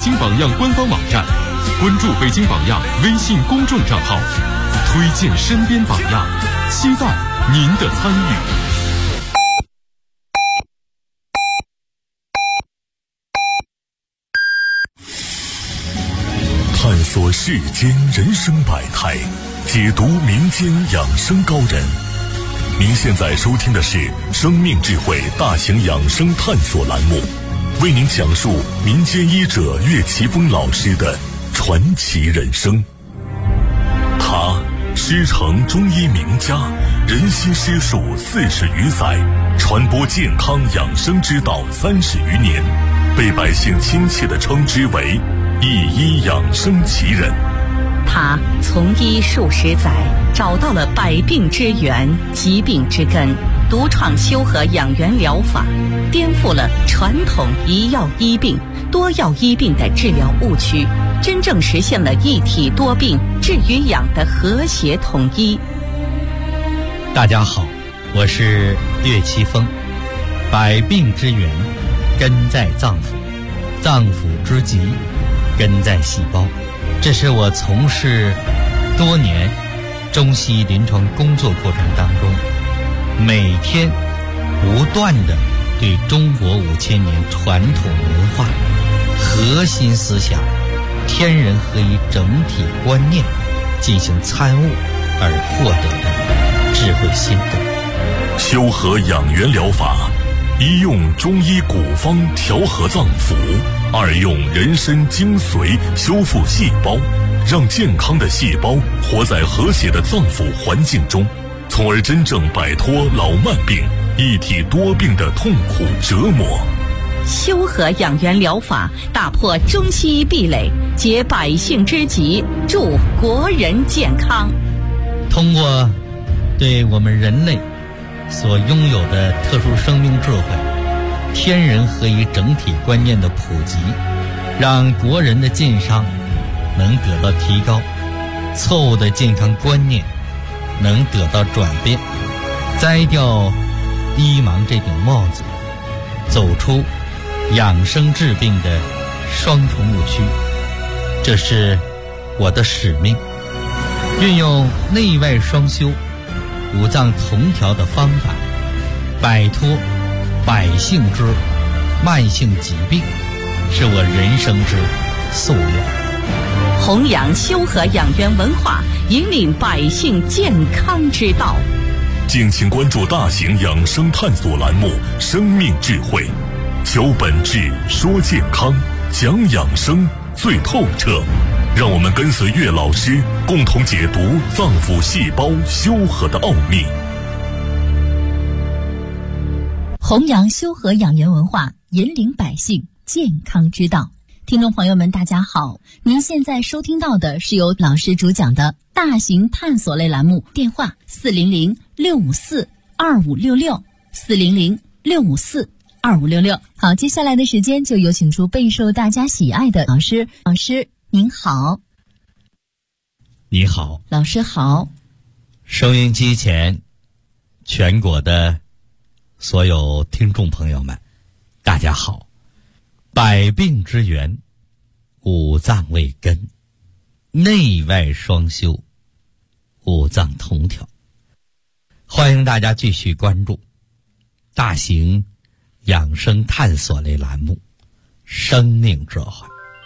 京榜样官方网站，关注北京榜样微信公众账号，推荐身边榜样，期待您的参与。 探索世间人生百态，解读民间养生高人。您现在收听的是生命智慧大型养生探索栏目，为您讲述民间医者岳奇峰老师的传奇人生。他师承中医名家，人心师术40余载，传播健康养生之道30余年，被百姓亲切地称之为一医养生奇人。 他从医数十载，找到了百病之源、疾病之根，独创修和养元疗法，颠覆了传统一药医病、多药医病的治疗误区，真正实现了一体多病、治与养的和谐统一。 大家好，我是岳奇峰。百病之源根在脏腑，脏腑之疾根在细胞。这是我从事多年中西医临床工作过程当中，每天不断地对中国5000年传统文化、核心思想、天人合一整体观念进行参悟而获得的智慧心得。 修和养元疗法，一用中医古方调和脏腑，二用人参精髓修复细胞，让健康的细胞活在和谐的脏腑环境中，从而真正摆脱老慢病、一体多病的痛苦折磨。 修和养元疗法打破中西医壁垒，解百姓之急，助国人健康。 通过对我们人类所拥有的特殊生命智慧、天人合一整体观念的普及，让国人的健康能得到提高，错误的健康观念能得到转变，摘掉医盲这顶帽子，走出养生治病的双重误区。这是我的使命，运用内外双修、五脏同调的方法，摆脱百姓之慢性疾病，是我人生之夙愿。 弘扬修和养元文化，引领百姓健康之道。 敬请关注大型养生探索栏目《生命智慧》，求本质，说健康，讲养生最透彻。让我们跟随岳老师，共同解读脏腑细胞修和的奥秘。 弘扬修和养元文化，引领百姓健康之道。听众朋友们大家好，您现在收听到的是由老师主讲的大型探索类栏目，电话400-654-2566 400-654-2566。好，接下来的时间就有请出备受大家喜爱的老师。老师您好。 你好。 老师好。 收音机前全国的所有听众朋友们大家好。百病之源，五脏为根，内外双修，五脏同调。欢迎大家继续关注大型养生探索类栏目《生命智慧》。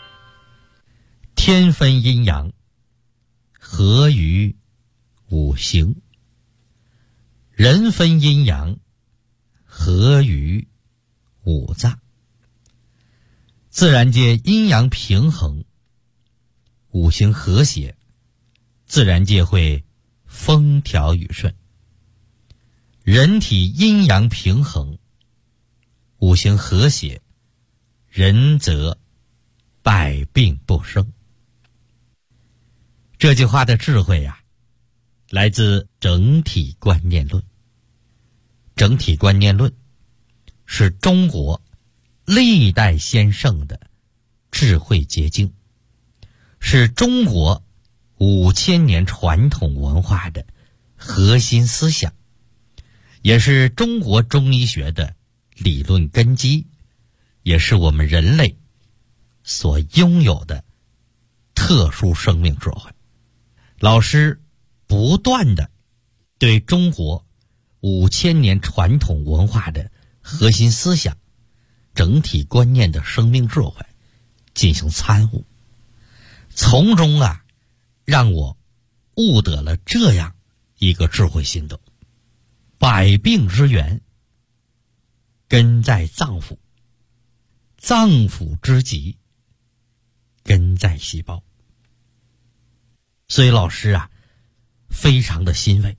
天分阴阳，合于五行；人分阴阳，合于五脏。自然界阴阳平衡，五行和谐，自然界会风调雨顺。人体阴阳平衡，五行和谐，人则百病不生。这句话的智慧呀，来自整体观念论。整体观念论是中国历代先圣的智慧结晶，是中国5000年传统文化的核心思想，也是中国中医学的理论根基，也是我们人类所拥有的特殊生命智慧。老师不断的对中国5000年传统文化的核心思想、整体观念的生命智慧进行参悟，从中让我悟得了这样一个智慧心得：百病之源根在脏腑，脏腑之疾根在细胞。所以老师非常的欣慰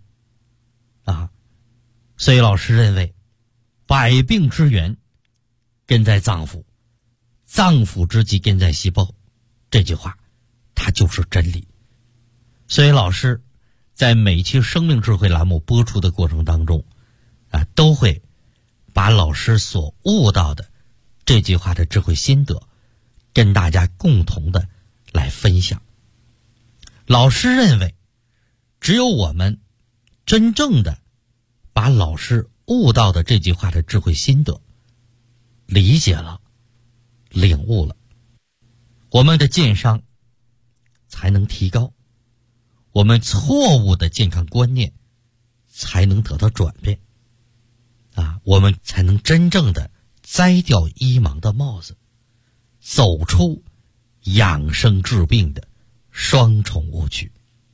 所以老师认为百病之源根在脏腑，脏腑之疾根在细胞，这句话它就是真理。所以老师在每期生命智慧栏目播出的过程当中都会把老师所悟到的这句话的智慧心得跟大家共同的来分享。老师认为，只有我们真正的把老师悟到的这句话的智慧心得理解了、领悟了，我们的健商才能提高，我们错误的健康观念才能得到转变我们才能真正的摘掉医盲的帽子，走出养生治病的双重误区。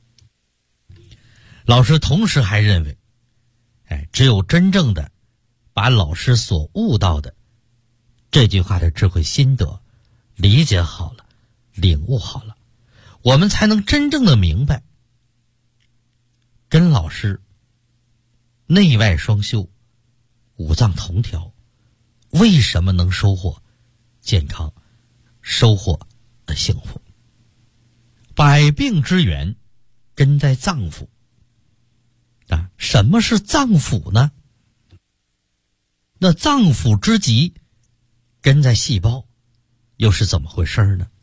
老师同时还认为，只有真正的把老师所悟到的这句话的智慧心得理解好了、领悟好了，我们才能真正的明白，跟老师内外双修、五脏同调，为什么能收获健康、收获幸福？百病之源根在脏腑什么是脏腑呢？那脏腑之疾根在细胞，又是怎么回事呢？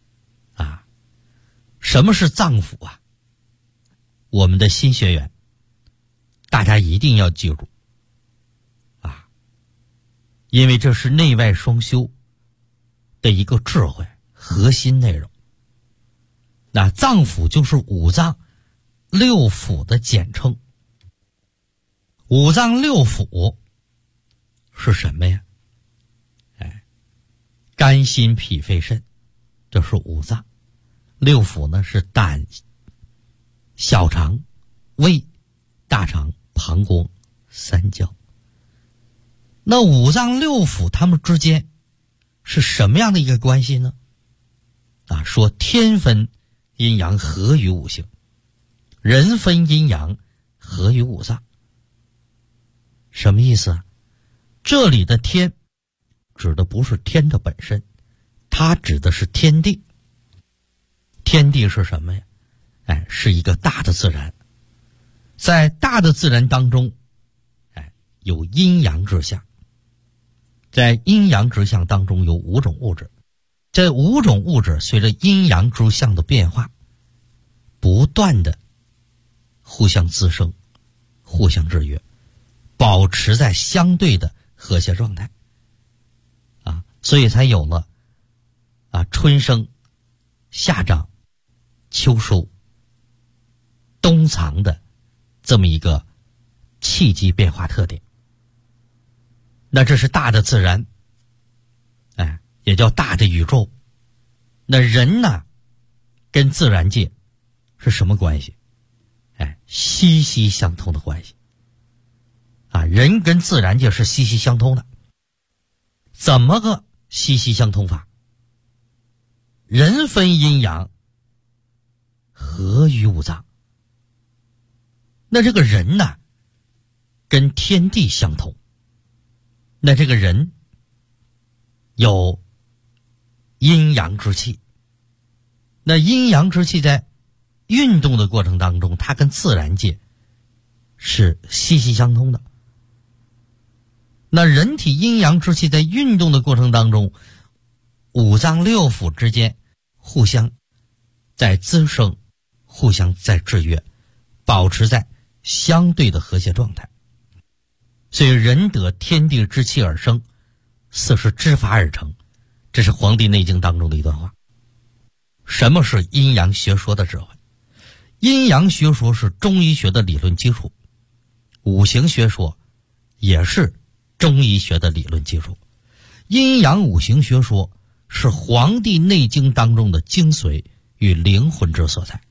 什么是脏腑我们的新学员大家一定要记住因为这是内外双修的一个智慧核心内容。那脏腑就是五脏六腑的简称。五脏六腑是什么呀？肝心脾肺肾，这是五脏。六腑呢是胆、小肠、胃、大肠、膀胱、三焦。那五脏六腑它们之间是什么样的一个关系呢？说天分阴阳合于五行，人分阴阳合于五脏。什么意思这里的天指的不是天的本身，它指的是天地。天地是什么呀？是一个大的自然。在大的自然当中有阴阳之象，在阴阳之象当中有5种物质，这5种物质随着阴阳之象的变化不断的互相滋生、互相制约，保持在相对的和谐状态所以才有了春生、夏长、秋收、冬藏的这么一个气机变化特点。那这是大的自然也叫大的宇宙。那人呢跟自然界是什么关系？息息相通的关系人跟自然界是息息相通的。怎么个息息相通法？人分阴阳合于五脏。那这个人呢跟天地相通，那这个人有阴阳之气，那阴阳之气在运动的过程当中，它跟自然界是息息相通的。那人体阴阳之气在运动的过程当中，五脏六腑之间互相在滋生，互相在制约，保持在相对的和谐状态。所以人得天地之气而生，四是之法而成， 这是《黄帝内经》当中的一段话。什么是阴阳学说的智慧？阴阳学说是中医学的理论基础，五行学说也是中医学的理论基础。阴阳五行学说是《黄帝内经》当中的精髓与灵魂之所在。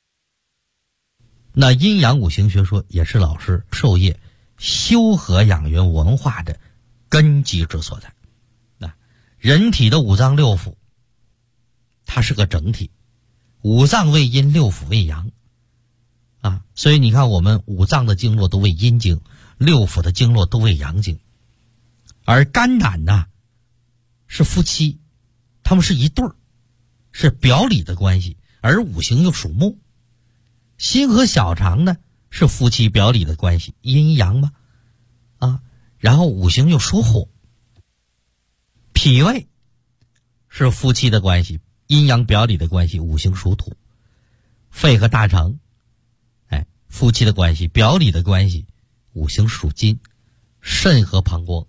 那阴阳五行学说也是老师授业修和养元文化的根基之所在。人体的五脏六腑它是个整体，五脏为阴，六腑为阳啊，所以你看我们五脏的经络都为阴经，六腑的经络都为阳经。而肝胆呢是夫妻，他们是一对儿，是表里的关系，而五行又属木。心和小肠呢是夫妻表里的关系，阴阳嘛啊，然后五行又属火。脾胃是夫妻的关系，阴阳表里的关系，五行属土。肺和大肠夫妻的关系，表里的关系，五行属金。肾和膀胱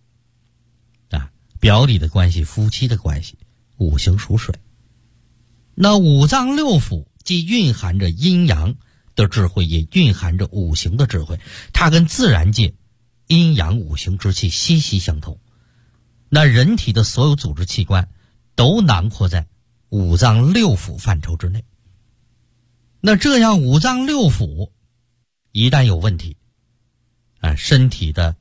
表里的关系，夫妻的关系，五行属水。那五脏六腑既蕴含着阴阳的智慧，也蕴含着五行的智慧，它跟自然界阴阳五行之气息息相通。那人体的所有组织器官都囊括在五脏六腑范畴之内。那这样五脏六腑一旦有问题身体的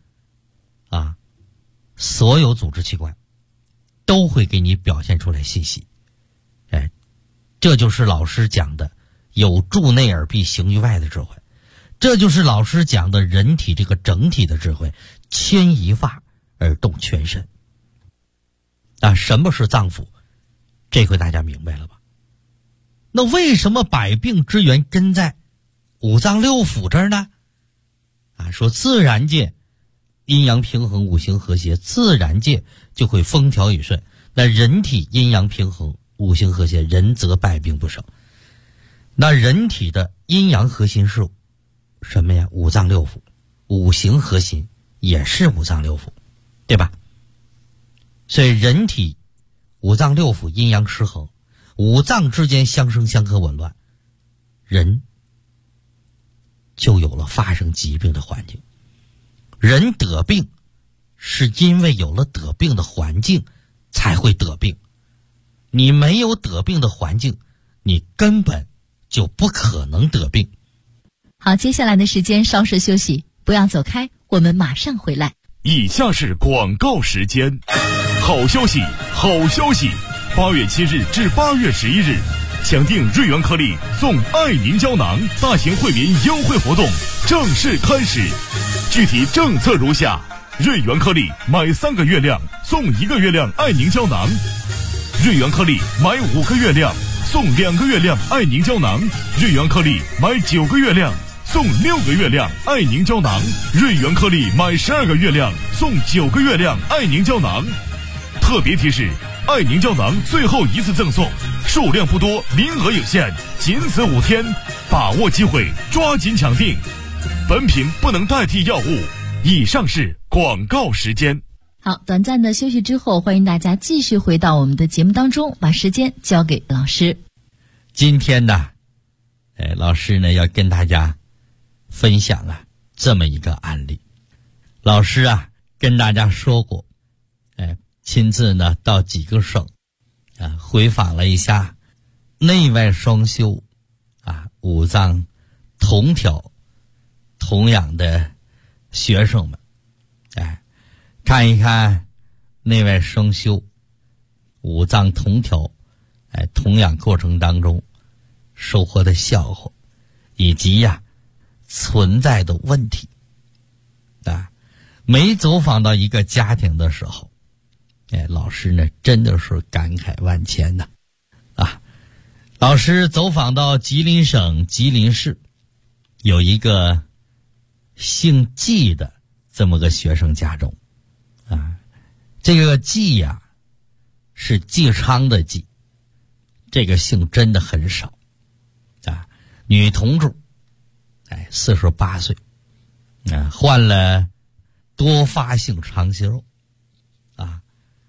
所有组织器官都会给你表现出来信息。这就是老师讲的有助内而必行于外的智慧，这就是老师讲的人体这个整体的智慧，牵一发而动全身。什么是脏腑？这回大家明白了吧？那为什么百病之源根在五脏六腑这儿呢？说自然界阴阳平衡，五行和谐，自然界就会风调雨顺。那人体阴阳平衡，五行和谐，人则百病不生。那人体的阴阳核心是什么呀？五脏六腑。五行核心也是五脏六腑，对吧？所以人体五脏六腑阴阳失衡，五脏之间相生相克紊乱，人就有了发生疾病的环境。人得病是因为有了得病的环境才会得病，你没有得病的环境，你根本就不可能得病。 好，接下来的时间稍事休息，不要走开，我们马上回来。 以下是广告时间。好消息，好消息！8月7日至8月11日，抢订瑞元颗粒送爱凝胶囊大型惠民优惠活动正式开始。具体政策如下：瑞元颗粒买3个月亮送1个月亮爱凝胶囊，瑞元颗粒买5个月亮送2个月亮爱凝胶囊，瑞元颗粒买9个月亮送6个月亮爱凝胶囊，瑞元颗粒买12个月亮送9个月亮爱凝胶囊。特别提示：爱凝胶囊最后一次赠送，数量不多，名额有限，仅此5天，把握机会，抓紧抢订。本品不能代替药物。以上是广告时间。 好，短暂的休息之后，欢迎大家继续回到我们的节目当中，把时间交给老师。 今天呢，老师呢要跟大家分享这么一个案例。老师跟大家说过，亲自呢到几个省回访了一下内外双修五脏同调同养的学生们，看一看内外双修五脏同调同养过程当中收获的效果，以及存在的问题。每走访到一个家庭的时候，老师呢真的是感慨万千呐。老师走访到吉林省吉林市，有一个姓季的这么个学生家中这个季是季昌的季，这个姓真的很少女同志48岁患了多发性肠息肉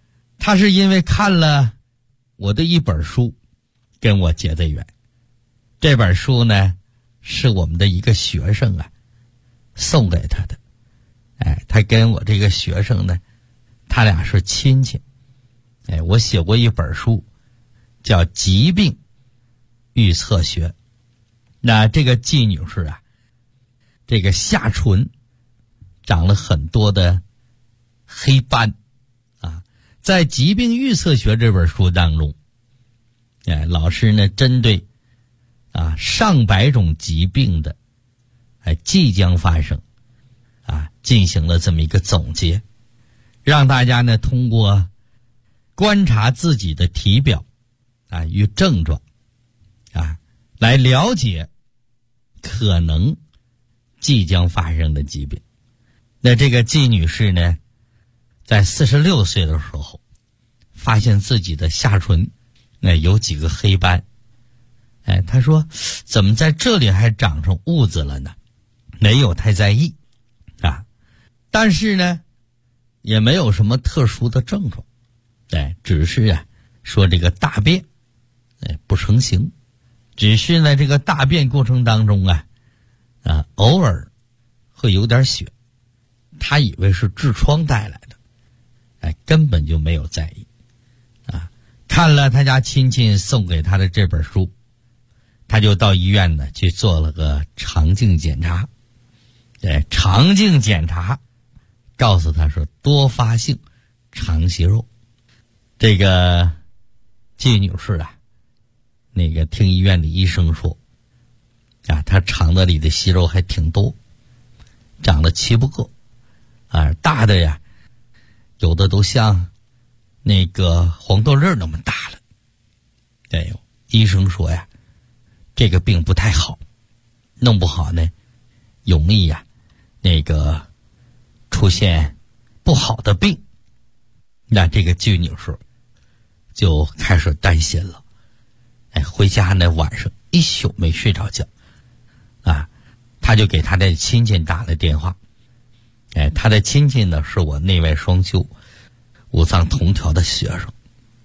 他是因为看了我的一本书跟我结的缘。这本书呢是我们的一个学生送给他的。他跟我这个学生呢，他俩是亲戚。我写过一本书叫《疾病预测学》。那这个季女士这个下唇长了很多的黑斑在《疾病预测学》这本书当中，老师呢针对上百种疾病的即将发生进行了这么一个总结，让大家呢通过观察自己的体表与症状来了解可能即将发生的疾病。那这个季女士呢，在46岁的时候发现自己的下唇有几个黑斑。她说怎么在这里还长上痦子了呢？没有太在意但是呢也没有什么特殊的症状，只是说这个大便不成形，只是呢这个大便过程当中偶尔会有点血，他以为是痔疮带来的，根本就没有在意看了他家亲戚送给他的这本书，他就到医院呢去做了个肠镜检查。肠镜检查告诉他说多发性肠息肉。这个季女士那个听医院的医生说她肠子里的息肉还挺多，长了7、8个大的有的都像那个黄豆粒那么大了。医生说这个病不太好，弄不好呢容易那个出现不好的病。那这个季女士就开始担心了，回家呢晚上一宿没睡着觉他就给他的亲戚打了电话。他的亲戚呢是我内外双修五脏同调的学生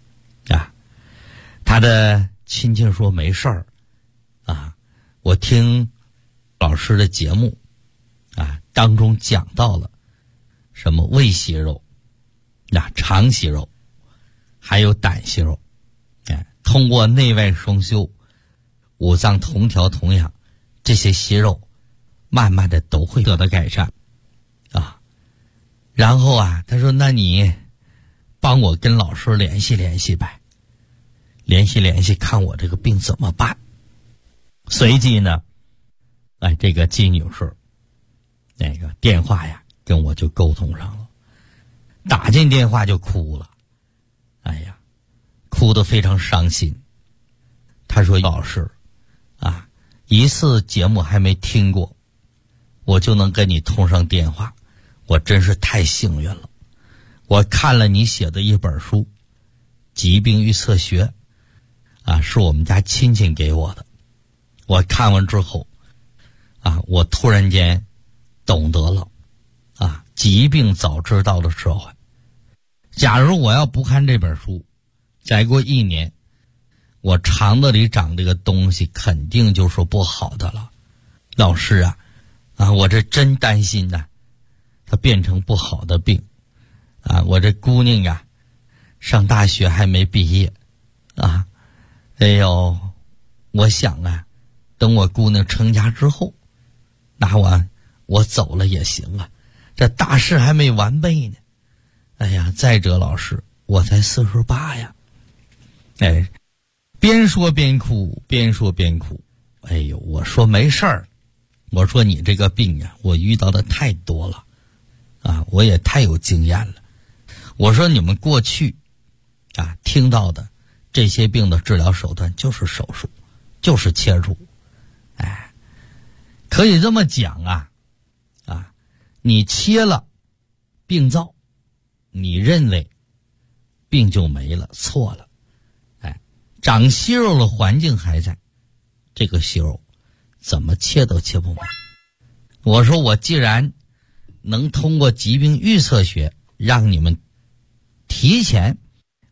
他的亲戚说没事儿我听老师的节目当中讲到了什么胃息肉肠息肉还有胆息肉，通过内外双修五脏同调同养，这些息肉慢慢的都会得到改善然后他说那你帮我跟老师联系联系呗，联系看我这个病怎么办。随即呢这个季女士那个电话跟我就沟通上了，打进电话就哭了，哭得非常伤心。她说老师一次节目还没听过，我就能跟你通上电话，我真是太幸运了。我看了你写的一本书《疾病预测学》是我们家亲戚给我的。我看完之后我突然间懂得了疾病早知道的社会。假如我要不看这本书，再过1年我肠子里长这个东西肯定就是不好的了。老师我这真担心它变成不好的病我这姑娘上大学还没毕业我想等我姑娘成家之后，那我走了也行这大事还没完备呢。再者老师我才48呀。边说边哭，边说边哭。我说没事儿，我说你这个病我遇到的太多了我也太有经验了。我说你们过去听到的这些病的治疗手段就是手术，就是切除。可以这么讲你切了病灶，你认为病就没了，错了。长息肉的环境还在，这个息肉怎么切都切不完。我说我既然能通过疾病预测学让你们提前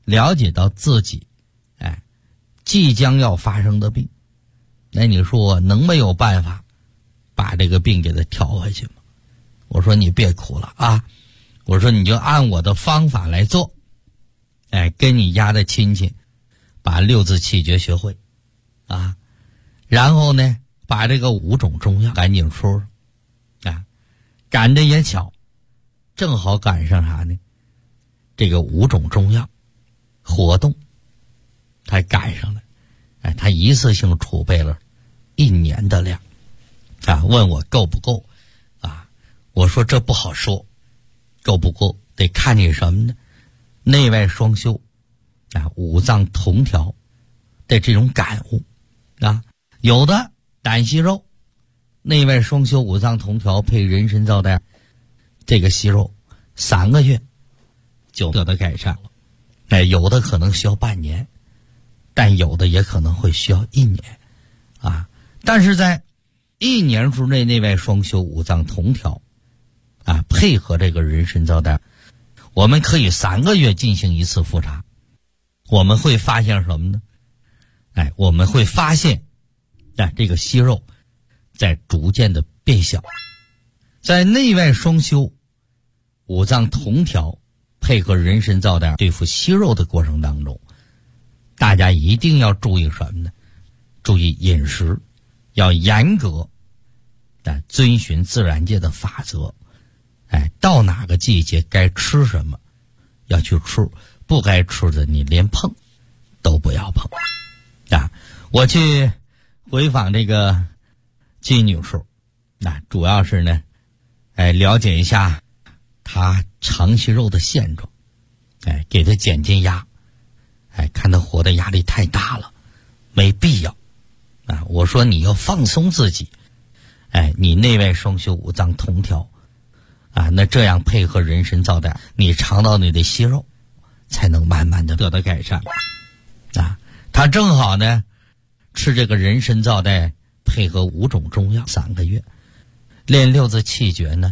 了解到自己即将要发生的病，那你说我能没有办法把这个病给它调回去吗？我说你别哭了啊，我说你就按我的方法来做，跟你家的亲戚把六字气诀学会啊，然后呢把这个5种中药赶紧说啊，赶着也巧，正好赶上啥呢？这个5种中药活动他赶上了，他一次性储备了1年的量啊，问我够不够啊？我说这不好说，够不够得看你什么呢？内外双修啊，五脏同调的这种感悟啊，有的胆息肉，内外双修五脏同调配人参皂苷，这个息肉3个月就得到改善了，有的可能需要半年，但有的也可能会需要1年啊。但是在1年之内，内外双修五脏同调啊，配合这个人参皂苷，我们可以3个月进行一次复查，我们会发现什么呢？我们会发现这个息肉在逐渐的变小。在内外双修五脏同调配合人参皂苷对付息肉的过程当中，大家一定要注意什么呢？注意饮食，要严格的遵循自然界的法则。到哪个季节该吃什么要去吃，不该吃的你连碰都不要碰啊！我去回访这个季女士，主要是呢了解一下她肠息肉的现状，给她减减压，看她活的压力太大了，没必要啊！我说你要放松自己，你内外双修五脏同调啊，那这样配合人参皂苷，你肠道里的息肉才能慢慢的得到改善啊。他正好呢吃这个人参皂苷配合5种中药3个月，练6字气诀呢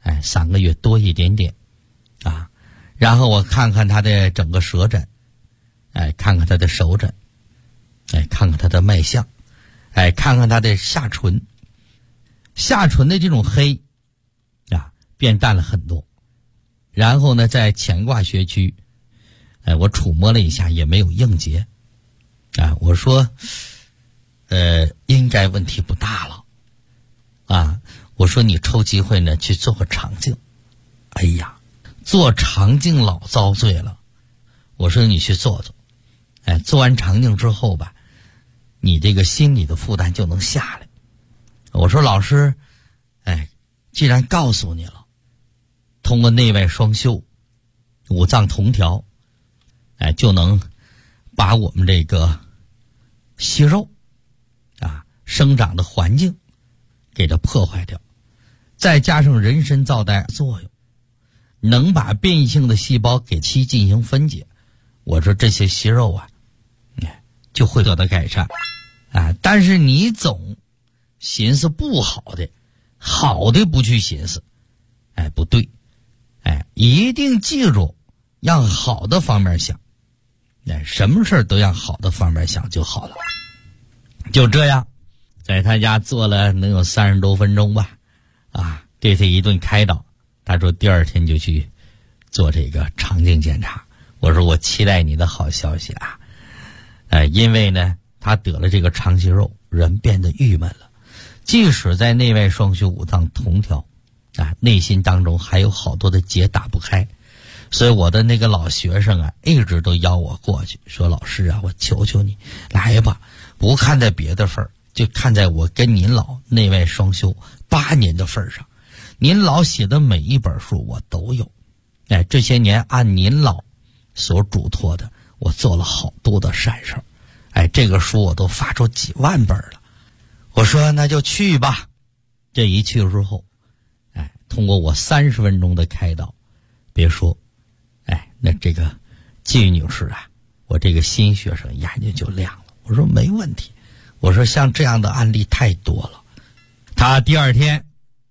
3个月多一点点啊。然后我看看他的整个舌诊，看看他的手诊，看看他的脉象，看看他的下唇的这种黑啊变淡了很多。然后呢在乾卦穴区我触摸了一下，也没有硬结啊。我说应该问题不大了啊。我说你抽机会呢去做个肠镜。哎呀，做肠镜老遭罪了。我说你去做做，做完肠镜之后吧，你这个心理的负担就能下来。我说老师，既然告诉你了，通过内外双修五脏同调，就能把我们这个息肉啊生长的环境给它破坏掉，再加上人参皂苷作用，能把变异性的细胞给其进行分解。我说这些息肉啊就会得到改善啊。但是你总寻思不好的，好的不去寻思，不对，一定记住让好的方面想，什么事都让好的方面想就好了。就这样在他家做了能有30多分钟吧，啊，对他一顿开导。他说第2天就去做这个肠镜检查。我说我期待你的好消息啊，因为呢他得了这个肠息肉，人变得郁闷了，即使在内外双修五脏同调啊，内心当中还有好多的结打不开。所以我的那个老学生啊一直都邀我过去，说老师啊，我求求你来吧，不看在别的份儿，就看在我跟您老内外双修8年的份上，您老写的每一本书我都有，这些年按您老所嘱托的，我做了好多的善事，这个书我都发出几万本了。我说那就去吧。这一去之后，通过我30分钟的开导，别说，那这个季女士啊，我这个新学生眼睛就亮了。我说没问题，我说像这样的案例太多了。他第2天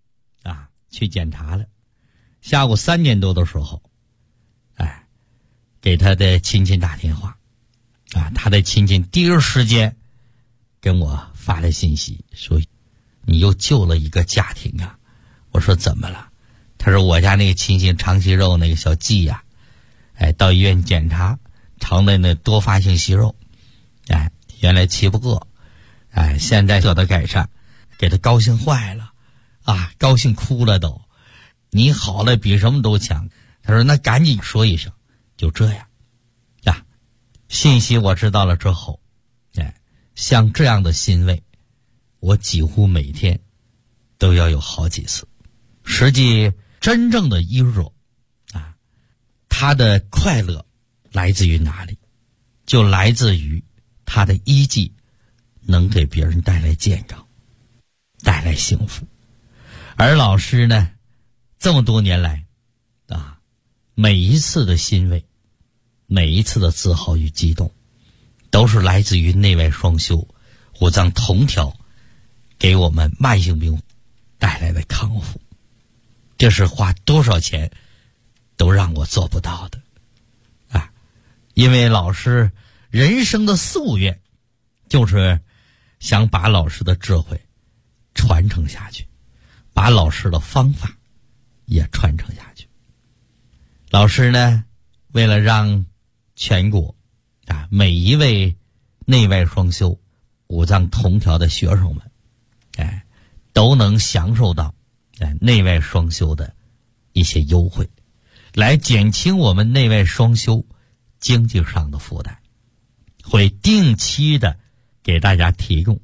去检查了，下午3点多的时候， 给他的亲戚打电话，他的亲戚第一时间跟我发了信息说，你又救了一个家庭啊。我说怎么了？他说我家那个亲戚肠息肉那个小季呀，到医院检查，肠内那多发性息肉，原来气不过，现在得到改善，给他高兴坏了，高兴哭了都。你好了比什么都强。他说那赶紧说一声。就这样信息我知道了之后，像这样的欣慰，我几乎每天都要有好几次。实际真正的医弱他的快乐来自于哪里？就来自于他的医技能给别人带来健康，带来幸福。而老师呢，这么多年来每一次的欣慰，每一次的自豪与激动，都是来自于内外双修五脏同调给我们慢性病带来的康复。这是花多少钱都让我做不到的因为老师人生的夙愿就是想把老师的智慧传承下去，把老师的方法也传承下去。老师呢，为了让全国每一位内外双修五脏同调的学生们都能享受到内外双修的一些优惠，来减轻我们内外双修经济上的负担，会定期的给大家提供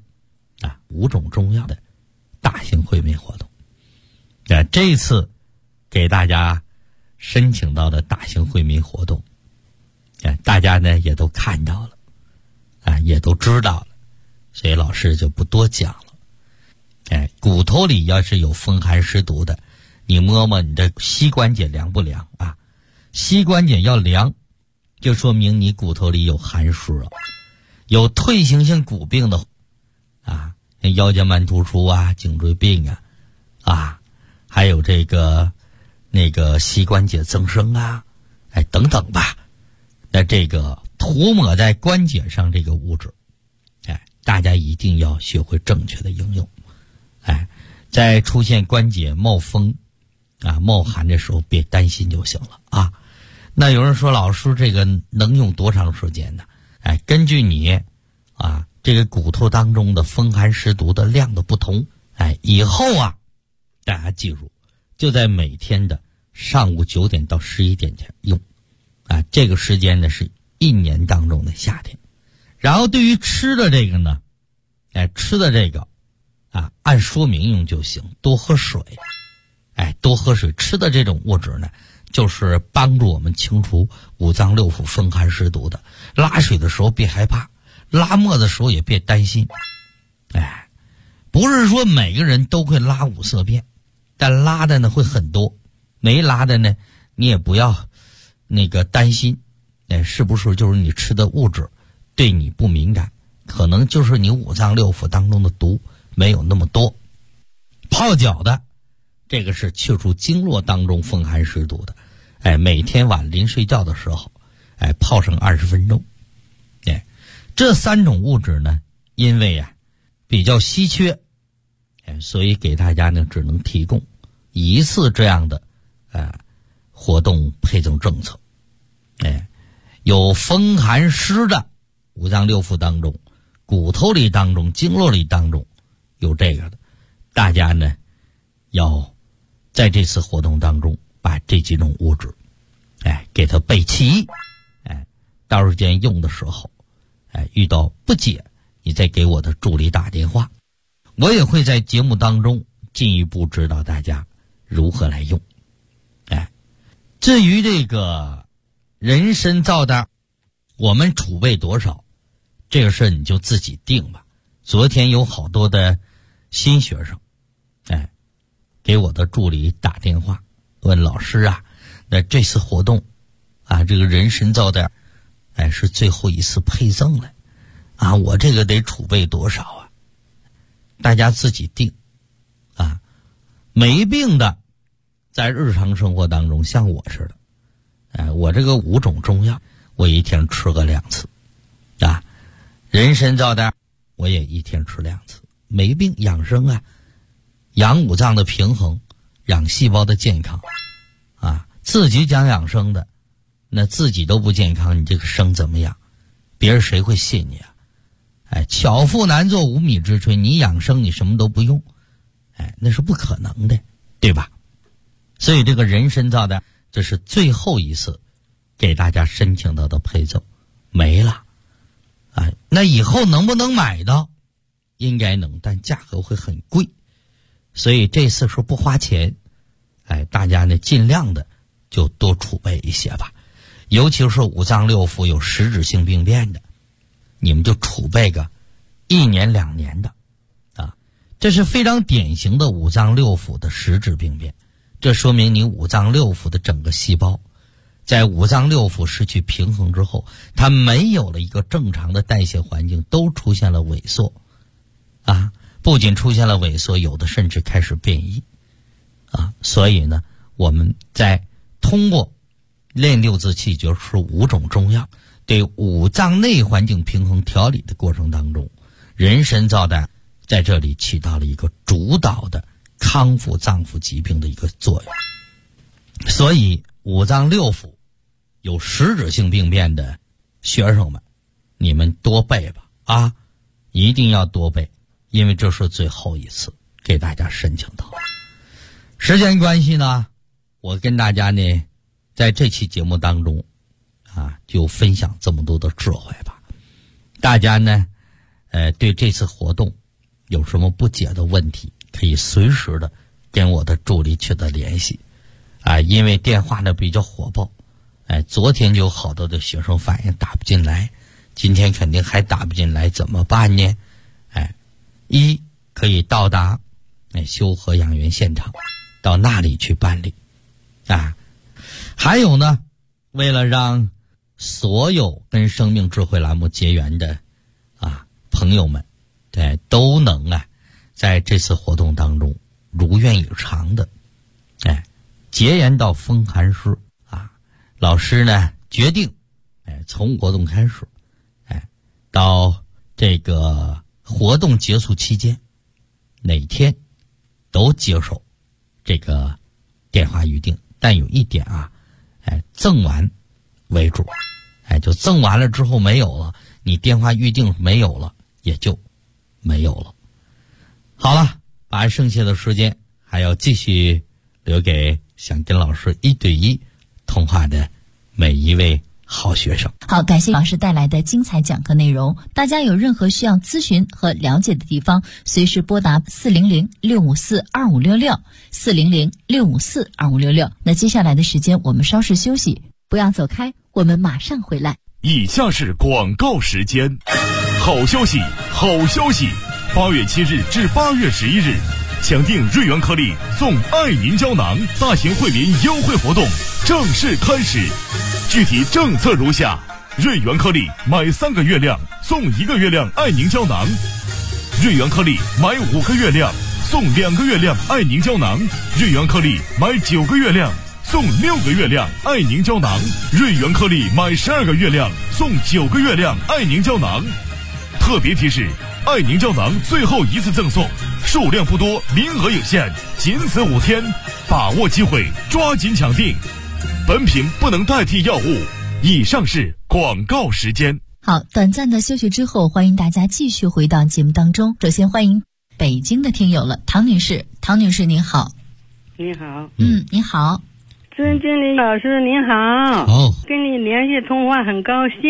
5种中药的大型惠民活动。这一次给大家申请到的大型惠民活动，大家呢也都看到了也都知道了，所以老师就不多讲了。骨头里要是有风寒湿毒的，你摸摸你的膝关节凉不凉膝关节要凉，就说明你骨头里有寒湿了。有退行性骨病的腰间盘突出颈椎病还有这个那个膝关节增生等等吧。那这个涂抹在关节上这个物质大家一定要学会正确的应用。在出现关节冒风冒寒的时候别担心就行了那有人说老师这个能用多长时间呢？根据你这个骨头当中的风寒湿毒的量的不同以后大家记住，就在每天的上午9点到11点前用这个时间呢是1年当中的夏天。然后对于吃的这个呢吃的这个按说明用就行，多喝水多喝水。吃的这种物质呢就是帮助我们清除五脏六腑风寒湿毒的。拉水的时候别害怕，拉沫的时候也别担心不是说每个人都会拉五色便，但拉的呢会很多，没拉的呢你也不要担心是不是就是你吃的物质对你不敏感，可能就是你五脏六腑当中的毒没有那么多。泡脚的这个是去除经络当中风寒湿毒的每天晚临睡觉的时候泡上20分钟这3种物质呢因为比较稀缺所以给大家呢只能提供一次这样的活动配赠政策有风寒湿的五脏六腑当中，骨头里当中，经络里当中有这个的，大家呢要在这次活动当中把这几种物质给它备齐到时间用的时候遇到不解你再给我的助理打电话，我也会在节目当中进一步指导大家如何来用至于这个人参皂的我们储备多少，这个事你就自己定吧。昨天有好多的新学生给我的助理打电话问老师那这次活动这个人参皂的是最后一次配赠了我这个得储备多少大家自己定没病的在日常生活当中像我似我这个5种中药，我一天吃个2次，啊，人参皂苷我也一天吃2次，没病养生啊，养五脏的平衡，养细胞的健康，啊，自己讲养生的，那自己都不健康，你这个生怎么养？别人谁会信你啊？巧妇难做无米之炊，你养生你什么都不用，那是不可能的，对吧？所以这个人参皂苷，这是最后一次给大家申请到的配奏，没了，那以后能不能买到？应该能，但价格会很贵，所以这次是不花钱，大家呢尽量的就多储备一些吧，尤其是五脏六腑有实质性病变的，你们就储备个1年2年的，这是非常典型的五脏六腑的实质病变。这说明你五脏六腑的整个细胞，在五脏六腑失去平衡之后，它没有了一个正常的代谢环境，都出现了萎缩，不仅出现了萎缩，有的甚至开始变异，所以呢，我们在通过练六字气诀是5种中药对五脏内环境平衡调理的过程当中，人参皂苷在这里起到了一个主导的康复脏腑疾病的一个作用。所以五脏六腑有实质性病变的学生们，你们多背吧，一定要多背，因为这是最后一次给大家申请到。时间关系呢，我跟大家呢在这期节目当中就分享这么多的智慧吧。大家呢对这次活动有什么不解的问题，可以随时的跟我的助理取得联系，因为电话呢比较火爆，昨天就有好多的学生反映打不进来，今天肯定还打不进来，怎么办呢？一可以到达修和养元现场，到那里去办理，还有呢，为了让所有跟生命智慧栏目结缘的朋友们，都能在这次活动当中如愿以偿的结缘到风寒师老师呢决定从活动开始到这个活动结束期间，哪天都接受这个电话预定，但有一点赠完为主，就赠完了之后没有了，你电话预定没有了也就没有了。好了，把剩下的时间还要继续留给想跟老师1对1通话的每一位好学生。 好，感谢老师带来的精彩讲课内容。大家有任何需要咨询和了解的地方，随时拨打400-654-2566 400-654-2566。那接下来的时间我们稍事休息，不要走开，我们马上回来。 以下是广告时间。好消息，好消息！8月7日至8月11日，抢订瑞元颗粒送爱凝胶囊大型惠民优惠活动正式开始。具体政策如下：瑞元颗粒买3个月量送1个月量爱凝胶囊；瑞元颗粒买5个月量送2个月量爱凝胶囊；瑞元颗粒买9个月量送6个月亮爱凝胶囊；瑞元颗粒买12个月亮送9个月亮爱凝胶囊。特别提示：爱凝胶囊最后一次赠送，数量不多，名额有限，仅此5天，把握机会，抓紧抢订。本品不能代替药物。以上是广告时间。 好，短暂的休息之后，欢迎大家继续回到节目当中。首先欢迎北京的听友了，唐女士。唐女士您好。 你好。 你好。 尊敬的老师您好。跟你联系通话很高兴。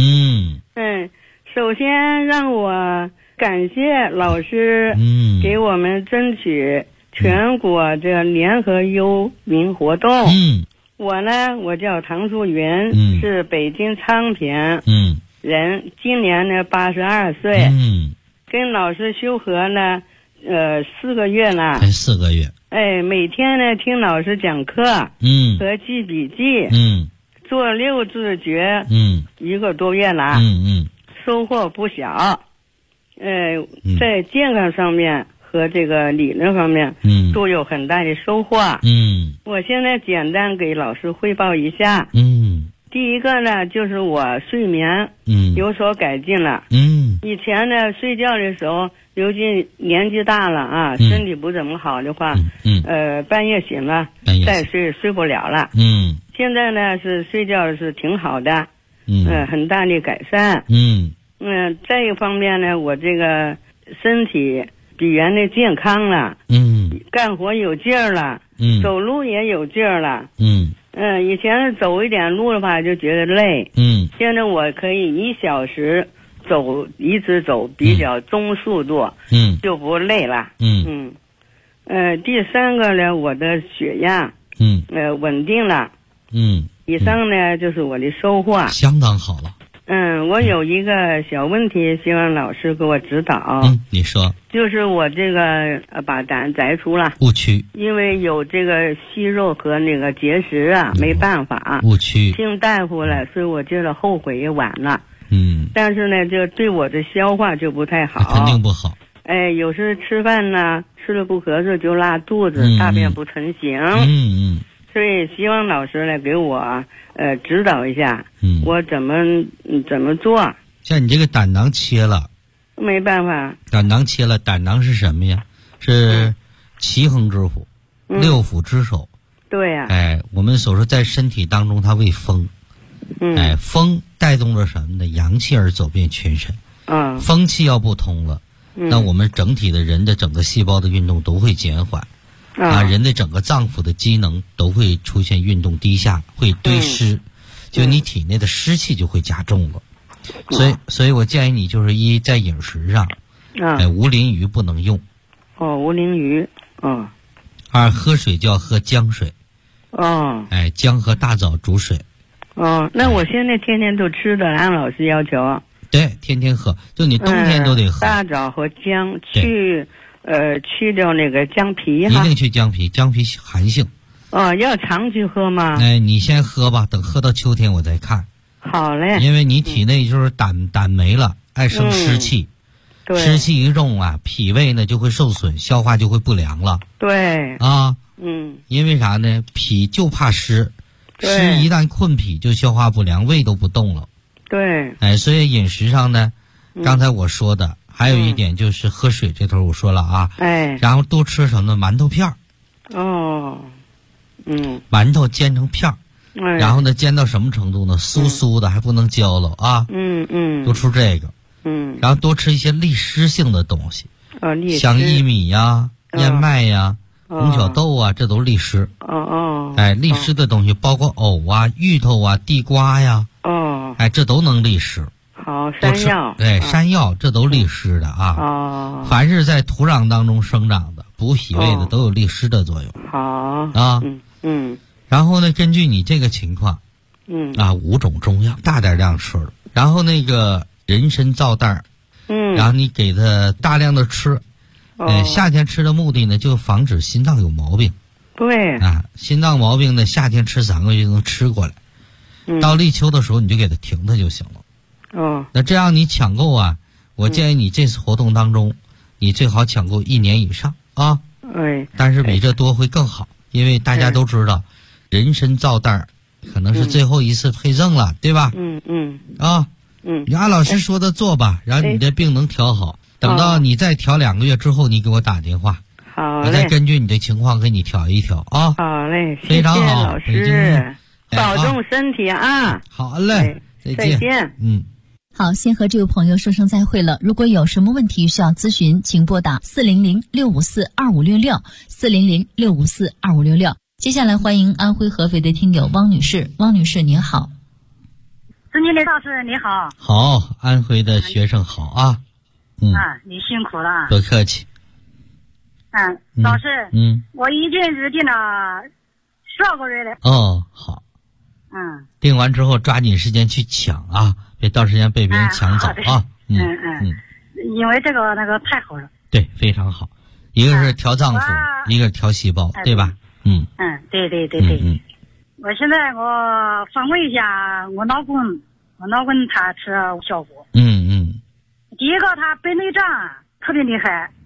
首先让我感谢老师给我们争取全国这联合忧民活动。我呢，我叫唐素云，是北京昌平人，今年呢82岁。跟老师修和呢4个月了。 4个月。 每天呢听老师讲课和记笔记做6字诀1个多月了。收获不小，在健康上面和这个理论方面， 都有很大的收获。我现在简单给老师汇报一下。第一个呢，就是我睡眠有所改进了。以前呢，睡觉的时候，尤其年纪大了啊，身体不怎么好的话，半夜醒了再睡不了了。现在呢是睡觉是挺好的，很大的改善。再一个方面呢，我这个身体比原来健康了，干活有劲儿了，走路也有劲儿了。以前走一点路的话就觉得累，现在我可以1小时一直走比较中速度，就不累了。第三个呢，我的血压稳定了。以上呢就是我的收获， 相当好了。 我有一个小问题，希望老师给我指导。 你说。 就是我这个把胆摘除了， 误区， 因为有这个息肉和那个结石啊，没办法， 误区， 听大夫了，所以我觉得后悔也晚了。但是呢，这对我的消化就不太好， 肯定不好。 有时吃饭呢，吃了不合适就拉肚子，大便不成形。所以希望老师呢给我指导一下，我怎么做？ 像你这个胆囊切了， 没办法。 胆囊切了，胆囊是什么呀？是奇恒之府，六腑之首。 对呀。 我们所说在身体当中它为风，风带动了什么呢？阳气而走遍全身。风气要不通了，那我们整体的人的整个细胞的运动都会减缓。人的整个脏腑的机能都会出现运动低下，会堆湿，就你体内的湿气就会加重了。所以我建议你就是在饮食上，无磷鱼不能用。 无磷鱼。 二，喝水就要喝姜水。姜和大枣煮水。 那我现在天天都吃的，按老师要求。 对，天天喝，就你冬天都得喝。 大枣和姜去掉那个姜皮哈。 一定去姜皮，姜皮寒性。 要常去喝吗？ 你先喝吧，等喝到秋天我再看。 好嘞。 因为你体内就是胆没了，爱生湿气，湿气一重啊，脾胃呢就会受损，消化就会不良了。 对。 因为啥呢？脾就怕湿，湿一旦困脾就消化不良，胃都不动了。 对。 所以饮食上呢，刚才我说的。还有一点就是喝水这头我说了啊，然后多吃什么馒头片儿。馒头煎成片儿，然后呢煎到什么程度呢？酥酥的，还不能焦了啊。多吃这个。然后多吃一些利湿性的东西，像薏米呀、燕麦呀、红小豆啊，这都利湿。利湿的东西包括藕啊、芋头啊、地瓜呀。这都能利湿。 好，山药。 山药这都利湿的啊。凡是在土壤当中生长的、补脾胃的，都有利湿的作用。 好啊。然后呢，根据你这个情况，5种中药大点量吃了，然后那个人参皂蛋，然后你给它大量的吃。夏天吃的目的呢，就防止心脏有毛病。 对。 心脏毛病呢，夏天吃3个月就能吃过来。到立秋的时候你就给它停它就行了。那这样你抢购啊，我建议你这次活动当中，你最好抢购1年以上啊。但是比这多会更好，因为大家都知道，人参皂蛋可能是最后一次配赠了，对吧？你按老师说的做吧，然后你这病能调好。等到你再调2个月之后，你给我打电话，我再根据你的情况给你调一调啊。 好嘞， 非常好， 老师，保重身体啊。 好嘞，再见。 好，先和这位朋友说声再会了。如果有什么问题需要咨询，请拨打400-654-2566，400-654-2566。接下来欢迎安徽合肥的听友汪女士。汪女士您好。 孙经理老师你好。 好，安徽的学生好啊。 你辛苦了。 不客气。 老师，我已经是订了12个月了。 好。订完之后抓紧时间去抢啊，别到时间被别人抢走啊。 因为这个那个太好了。 对，非常好。一个是调脏腑，一个是调细胞，对吧？ 对。我现在我访问一下我老公他吃效果。 第一个他白内障特别厉害，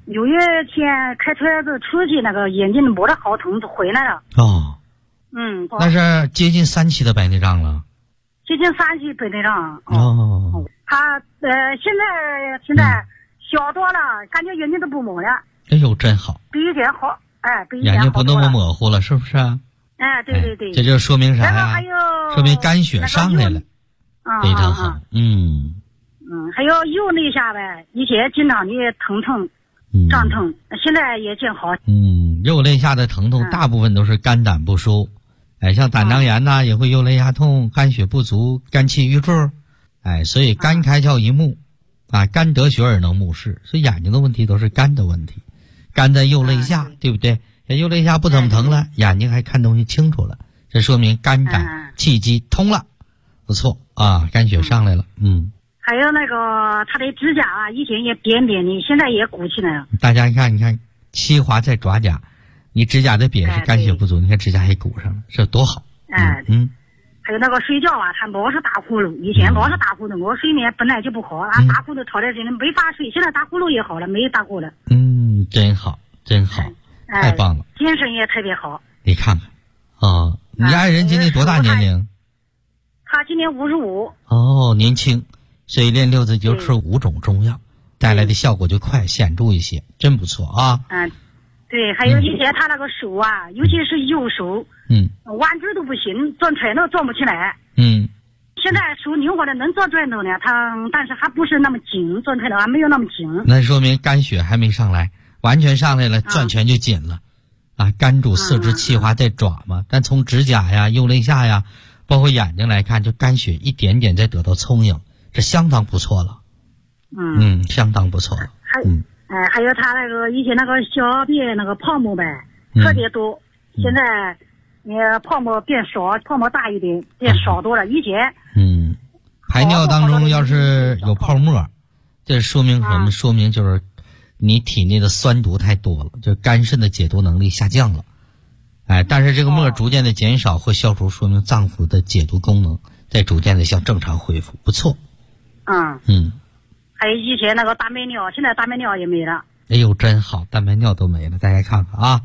6月天开车子出去，那个眼睛摸着好痛，就回来了。 哦。那是接近3期的白内障了。 接近3期白内障。 哦。 他现在小多了，感觉眼睛都不蒙了。 哎呦，真好。 比以前好，比以前好。 眼睛不那么模糊了，是不是啊？ 对。 这就说明啥呀？ 还有说明肝血上来了。非常好。 还有右肋下呗，以前经常的疼胀痛，现在也见好。 右肋下的疼痛大部分都是肝胆不舒，像胆囊炎呐，也会右肋下痛，肝血不足，肝气郁滞，所以肝开窍一目，肝得血而能目视，所以眼睛的问题都是肝的问题，肝在右肋下，对不对？右肋下不怎么疼了，眼睛还看东西清楚了，这说明肝胆气机通了，不错啊，肝血上来了。 还有那个他的指甲以前也扁扁的，现在也鼓起来了。大家你看七划在爪甲，你指甲的扁是肝血不足，你看指甲还鼓上了，这多好。 还有那个睡觉他老是打呼噜，以前老是打呼噜，我睡眠本来就不好，打呼噜吵在这里没法睡，现在打呼噜也好了，没打呼了。 真好，太棒了， 精神也特别好。 你看看你爱人今年多大年龄？ 他今年55。 年轻。所以练6字就吃5种中药，带来的效果就快显著一些，真不错啊。 对，还有以前他那个手尤其是右手，弯直都不行，转拳头转不起来。现在手灵活的能转转头呢，但是还不是那么紧，转拳头还没有那么紧。 那说明肝血还没上来，完全上来了，转拳就紧了。肝主四肢，气化在爪嘛，但从指甲呀、右肋下呀，包括眼睛来看，就肝血一点点在得到充盈。这相当不错了，相当不错了。 还有他那个以前那个小便那个泡沫呗，特别多，现在泡沫变少，泡沫大一点，变少多了。以前排尿当中要是有泡沫，这说明什么？说明就是你体内的酸毒太多了，就肝肾的解毒能力下降了。但是这个沫逐渐的减少会消除，说明脏腑的解毒功能在逐渐的向正常恢复，不错。 还有以前那个大白尿，现在大白尿也没了。 哎呦，真好，大白尿都没了，大家看看啊。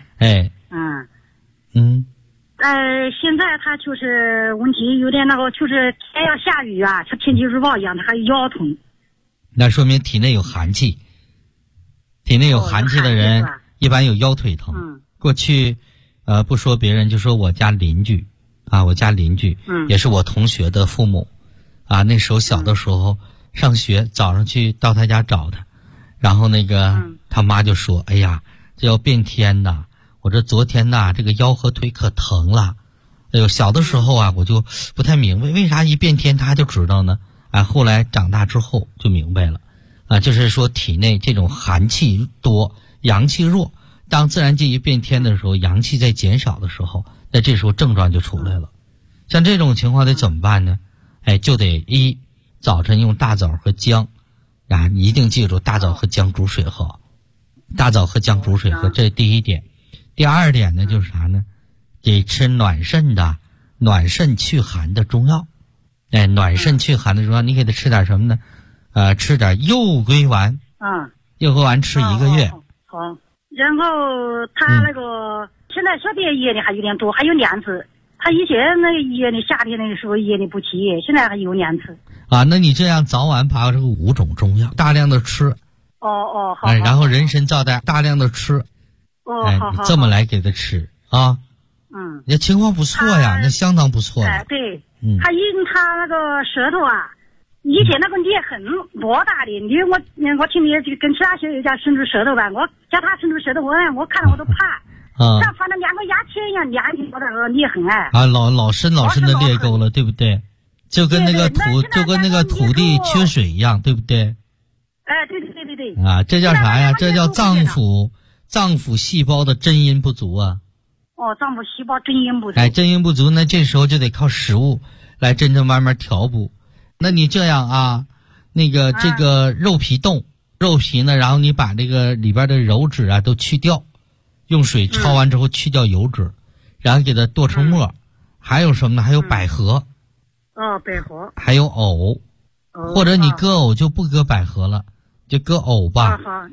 现在他就是问题有点那个，就是天要下雨像天气预报一样，他还腰疼。 那说明体内有寒气，体内有寒气的人一般有腰腿疼。过去不说别人，就说我家邻居也是我同学的父母。那时候小的时候上学，早上去到他家找他，然后他妈就说：“哎呀，这要变天呐！我这昨天这个腰和腿可疼了。”哎呦，小的时候我就不太明白为啥一变天他就知道呢？后来长大之后就明白了，就是说体内这种寒气多，阳气弱，当自然界一变天的时候，阳气在减少的时候，那这时候症状就出来了。像这种情况得怎么办呢？就得早晨用大枣和姜，一定记住大枣和姜煮水喝，这是第一点。第二点呢，就是啥呢？得吃暖肾去寒的中药。暖肾去寒的中药，你给他吃点什么呢？吃点右归丸。右归丸吃1个月。 好。然后他那个现在小便液的还有点多，还有黏子。他以前那个液的夏天那个时候液的不起，现在还有黏子。 那你这样早晚把这个5种中药大量的吃。 好。 然后人参皂苷大量的吃。 好。 这么来给他吃啊。那情况不错呀，那相当不错了。 对。他那个舌头以前那个裂痕多大的，我听你跟其他学友家伸出舌头吧，我叫他伸出舌头，我看了我都怕。像反正2个牙签一样连起我那个裂痕老深的裂沟了，对不对？就跟那个土地缺水一样，对不对？ 对。 这叫啥呀？这叫脏腑细胞的真阴不足啊。 脏腑细胞真阴不足。 真阴不足，那这时候就得靠食物来真正慢慢调补。那你这样这个肉皮呢，然后你把这个里边的油脂都去掉。用水焯完之后去掉油脂，然后给它剁成末。还有什么呢？还有百合。 百合。 还有藕。或者你割藕就不割百合了，就割藕吧。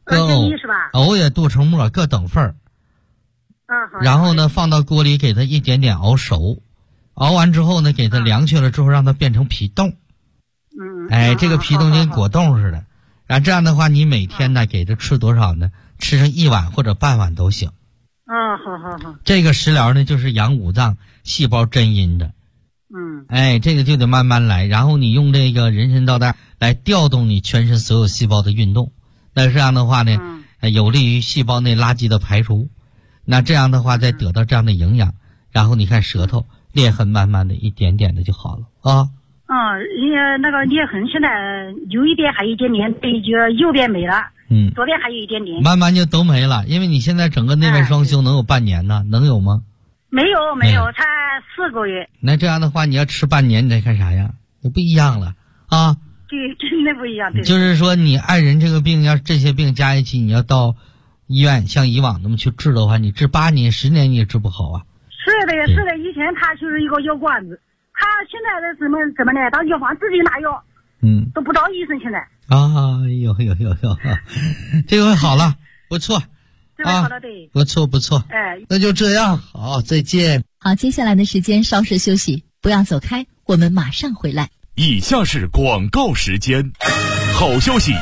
2.1是吧？ 藕也剁成末，各等份儿。 好。 然后呢，放到锅里给它一点点熬熟，熬完之后呢，给它凉去了之后，让它变成皮冻。这个皮冻跟果冻似的。然后这样的话，你每天呢给它吃多少呢？吃上1碗或者半碗都行。 好。 这个食疗呢，就是养五脏细胞真阴的。这个就得慢慢来。然后你用这个人参皂苷来调动你全身所有细胞的运动。那这样的话呢，有利于细胞内垃圾的排除。那这样的话，再得到这样的营养，然后你看舌头裂痕慢慢的一点点的就好了啊。 那个裂痕现在有一边还有一点点，就右边没了。左边还有一点点。 慢慢就都没了，因为你现在整个内外双修能有半年呢？能有吗？ 没有，才4个月。 那这样的话，你要吃半年，你再看啥样？就不一样了啊。 对，真的不一样。对。 就是说，你爱人这个病，要这些病加一起，你要到医院像以往那么去治的话，你治8年、10年你也治不好啊。 是的，以前他就是一个药罐子，他现在的怎么呢？到药房自己拿药，都不找医生现在。 有，这回好了，不错。 这回好了，对。 不错。那就这样，好，再见。 好，接下来的时间稍事休息，不要走开，我们马上回来。 以下是广告时间。好消息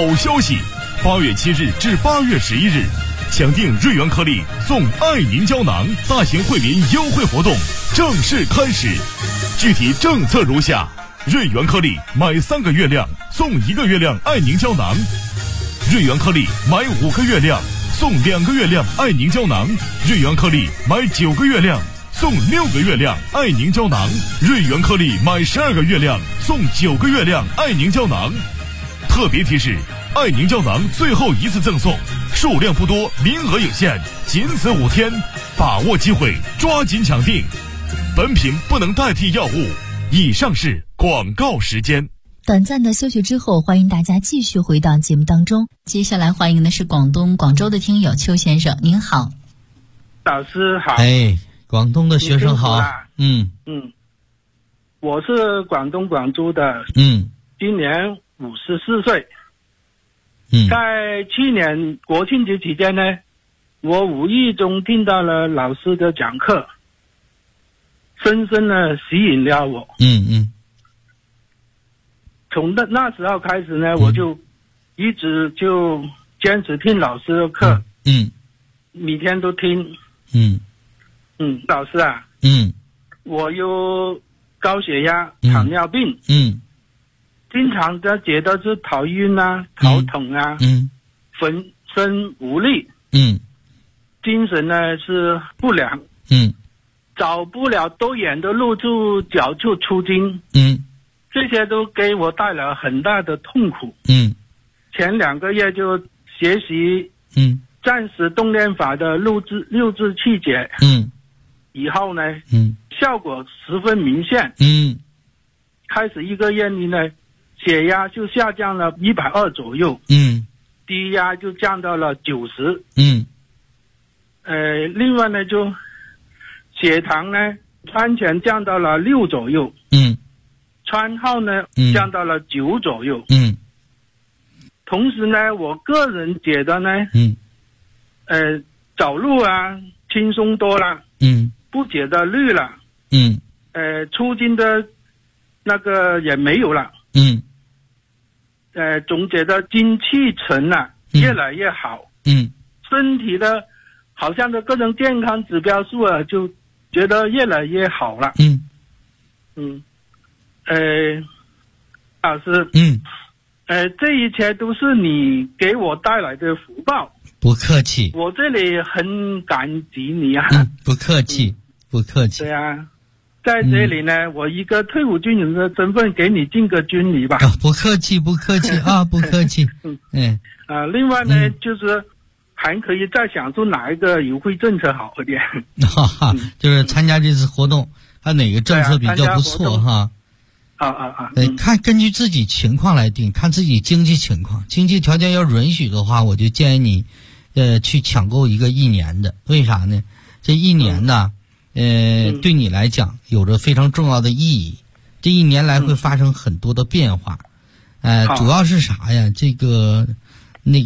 ！8月7日至8月11日，抢订瑞元颗粒送爱凝胶囊大型惠民优惠活动正式开始。具体政策如下：瑞元颗粒买3个月量送1个月量爱凝胶囊；瑞元颗粒买5个月量送2个月量爱凝胶囊；瑞元颗粒买9个月量送6个月量爱凝胶囊；瑞元颗粒买12个月量送9个月亮爱凝胶囊。特别提示：爱凝胶囊最后一次赠送，数量不多，名额有限，仅此5天，把握机会，抓紧抢订。本品不能代替药物。以上是广告时间。 短暂的休息之后，欢迎大家继续回到节目当中。接下来欢迎的是广州的听友邱先生，您好。 老师好。 广东的学生好。 我是广东广州的。今年54岁。在去年国庆节期间呢，我无意中听到了老师的讲课，深深的吸引了我。从那时候开始呢，我就一直就坚持听老师的课。每天都听。老师啊。我有高血压、糖尿病。经常的觉得是头晕啊、头痛啊，浑身无力，精神呢是不良，找不了多远的路就脚就抽筋，这些都给我带来很大的痛苦。前2个月就学习暂时动练法的六字气节，以后呢，效果十分明显。开始1个月里呢，血压就下降了120左右，低压就降到了90，另外呢，就血糖呢，餐前降到了6左右，餐后呢，降到了9左右，同时呢，我个人觉得呢，走路啊轻松多了，不觉得累了，抽筋的那个也没有了，总觉得精气神啊越来越好，身体的好像的各种健康指标数啊就觉得越来越好了。老师，这一切都是你给我带来的福报。 不客气， 我这里很感激你啊。 不客气，不客气。 对啊，在这里呢，我一个退伍军人的身份给你敬个军礼吧。 不客气，不客气啊，不客气。 另外呢，就是还可以再想出哪一个优惠政策好一点。 就是参加这次活动，看哪个政策比较不错哈。看根据自己情况来定，看自己经济情况，经济条件要允许的话，我就建议你，去抢购一个1年的。为啥呢？这1年呢，对你来讲有着非常重要的意义。这1年来会发生很多的变化，主要是啥呀？那个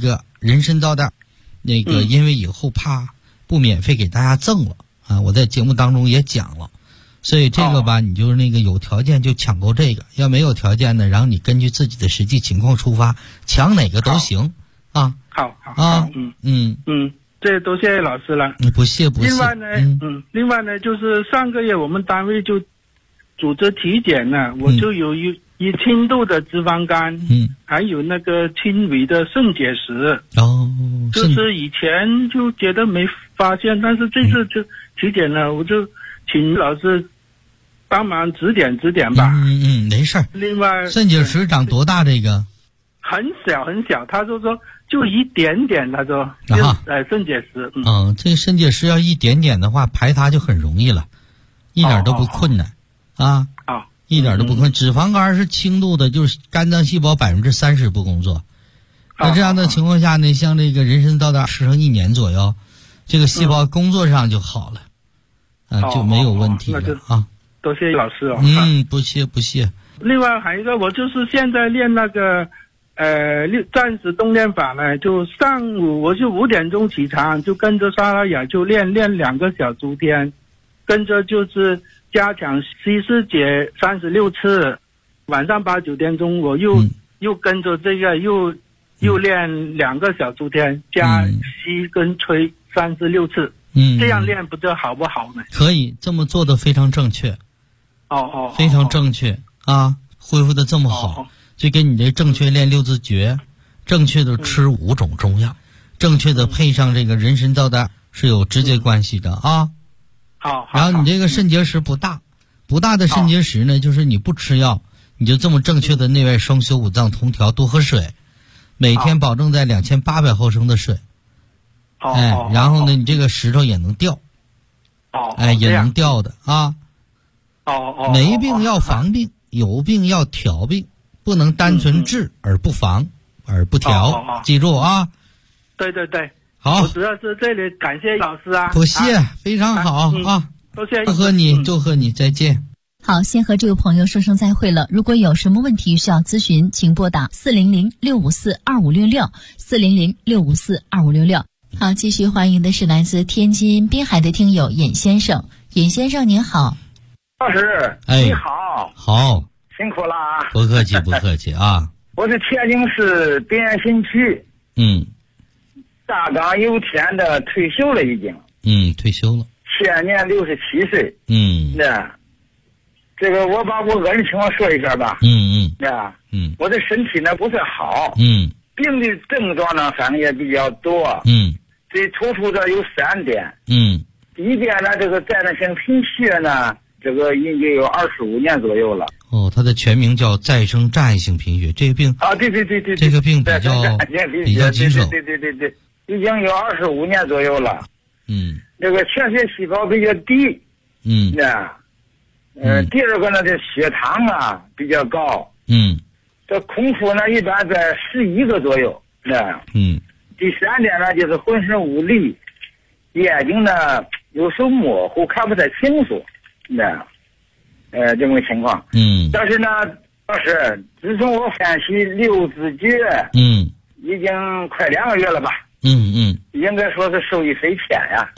人参皂带，那个因为以后怕不免费给大家赠了啊，我在节目当中也讲了，所以这个吧，你就是那个有条件就抢购这个，要没有条件的，然后你根据自己的实际情况出发，抢哪个都行啊。 好啊， 这都谢谢老师了。 不谢。 另外呢，就是上个月我们单位就组织体检呢，我就有一轻度的脂肪肝，还有那个轻微的肾结石。就是以前就觉得没发现，但是这次就体检了，我就请老师帮忙指点吧。 没事。 另外， 肾结石长多大？这个很小，他就说就一点点，他说肾结石。 这个肾结石要一点点的话，排它就很容易了，一点都不困难啊。一点都不困。脂肪肝是轻度的，就是肝脏细胞30%不工作。那这样的情况下呢，像这个人参皂带吃上1年左右，这个细胞工作上就好了，就没有问题了啊。 多谢老师哦。 不谢。另外还有一个，我就是现在练那个暂时动练法呢，就上午我就5点钟起床，就跟着莎拉雅就练2个小时天，跟着就是加强稀释解36次，晚上8、9点钟我又跟着这个又练2个小时天，加吸跟吹36次。这样练不知道好不好呢？ 可以这么做的非常正确。非常正确啊！恢复的这么好，就跟你这正确练6字诀，正确的吃5种中药，正确的配上这个人参皂带是有直接关系的啊。然后你这个肾结石不大的肾结石呢，就是你不吃药，你就这么正确的内外双修、五脏同调，多喝水，每天保证在2800毫升的水。然后呢，你这个石头也能掉。也能掉的啊。没病要防病，有病要调病，不能单纯治而不防而不调，记住啊。 对。 好， 我主要是这里感谢老师啊。 不谢，非常好啊。 多谢。 祝贺你，再见。 好，先和这位朋友说声再会了。如果有什么问题需要咨询，请拨打400-654-2566，400-654-2566。好，继续欢迎的是来自天津滨海的听友尹先生。尹先生您好。 老师，你好。 好， 辛苦了啊。 不客气啊。 我是天津市边新区大港油田的，退休了已经。 退休了。 现年67岁。这个我把我个人情况说一下吧。我的身体呢不太好。病的症状呢反正也比较多。最突出的有3点。第一点呢，这个战略性贫血呢，这个已经有25年左右了。 它的全名叫再生障碍性贫血，这个病对， 这个病比较棘手。 对，已经有25年左右了。这个全血细胞比较低。第二个呢，这血糖啊比较高。这空腹呢一般在11个左右。第3点呢，就是浑身无力，眼睛呢有时候模糊，看不太清楚。这么个情况。但是呢，老师，自从我练习6字诀，已经快2个月了吧。应该说是受益匪浅呀。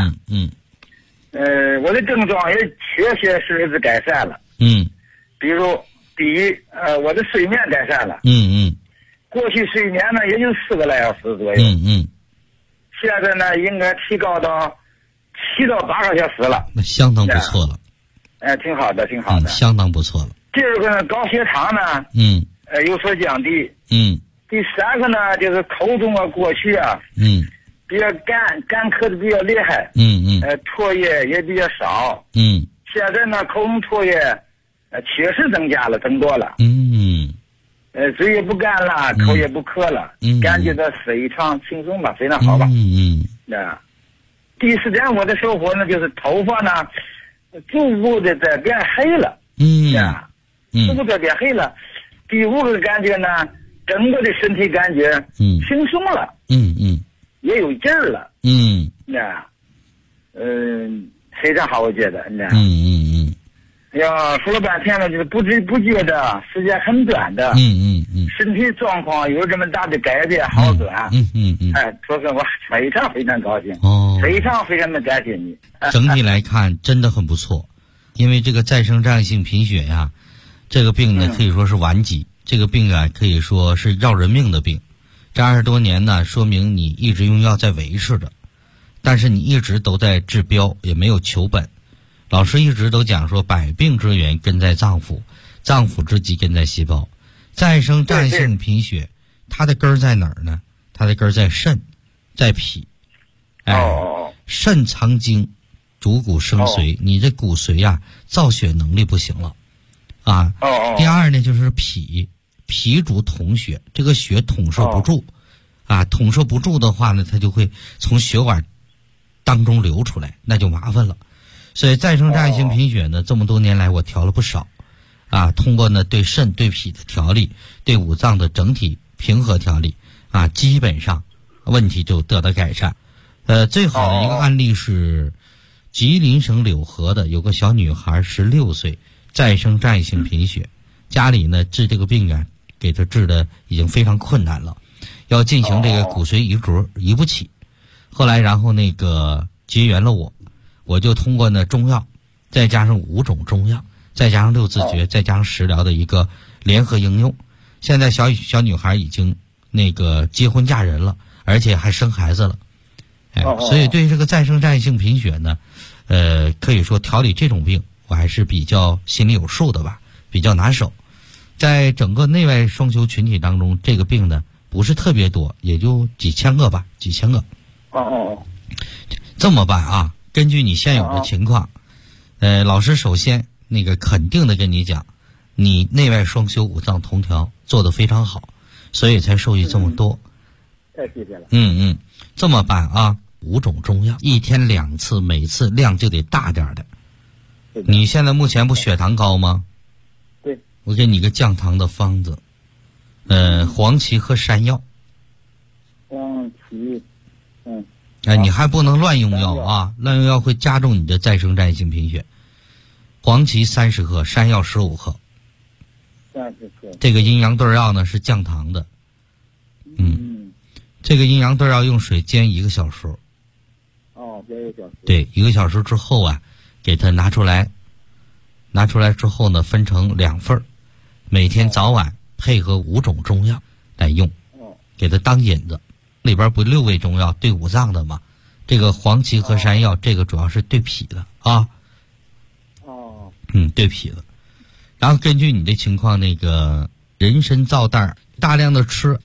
我的症状也确切是改善了。比如第一，我的睡眠改善了。过去睡眠呢也就4个来小时左右。现在呢应该提高到7到8个小时了。 那相当不错了。 挺好的。 相当不错了。 第二个呢，高血糖呢，有所降低。第3个呢，就是口中啊，过去啊，比较干咳的比较厉害。唾液也比较少。现在呢，口中唾液确实增多了。嘴也不干了，口也不渴了。感觉到非常轻松吧，非常好吧。第4点，我的收获呢，就是头发呢逐步的在变黑了。逐步在变黑了。第5个感觉呢，整个的身体感觉轻松了。也有劲儿了。非常好，我觉得。 呀，说了半天了，就是不知不觉的，时间很短的，身体状况有这么大的改变，好转，说实话，非常非常高兴，非常非常的感谢你。 整体来看，真的很不错，因为这个再生障碍性贫血呀，这个病呢可以说是顽疾，这个病啊可以说是要人命的病。这20多年呢，说明你一直用药在维持着，但是你一直都在治标，也没有求本。老师一直都讲说，百病之源根在脏腑，脏腑之疾根在细胞。再生障碍性贫血，它的根儿在哪儿呢？它的根儿在肾，在脾。肾藏精，主骨生髓，你这骨髓啊，造血能力不行了，啊。第二呢，就是脾，脾主统血，这个血统摄不住，统摄不住的话呢，它就会从血管当中流出来，那就麻烦了。所以再生障碍性贫血呢，这么多年来我调了不少，通过呢对肾对脾的调理，对五脏的整体平和调理，基本上问题就得到改善。最好的一个案例是吉林省柳河的有个小女孩16岁，再生障碍性贫血，家里呢治这个病啊，给她治的已经非常困难了，要进行这个骨髓移植移不起，后来然后那个结缘了我就通过呢中药，再加上5种中药，再加上6字诀，再加上食疗的一个联合应用，现在小女孩已经那个结婚嫁人了，而且还生孩子了。所以对这个再生障碍性贫血呢，可以说调理这种病我还是比较心里有数的吧，比较拿手。在整个内外双修群体当中，这个病呢不是特别多，也就几千个吧，几千个。这么办啊？根据你现有的情况，老师首先那个肯定的跟你讲，你内外双修五脏同调做得非常好，所以才受益这么多。 太谢谢了。 这么办啊？5种中药，1天2次，每次量就得大点的。你现在目前不血糖高吗？ 对。 我给你个降糖的方子，黄芪和山药。 黄芪， 你还不能乱用药啊！乱用药会加重你的再生障碍性贫血。黄芪30克，山药15克。 30克。 这个阴阳对药呢是降糖的。这个阴阳对药用水煎1个小时。 煎1个小时。 对，1个小时之后啊，给它拿出来。拿出来之后呢，分成2份，每天早晚配合5种中药来用，给它当引子。里边不6味中药对五脏的吗？这个黄芪和山药，这个主要是对脾的啊。对脾的。然后根据你的情况，那个人参皂蛋大量的吃，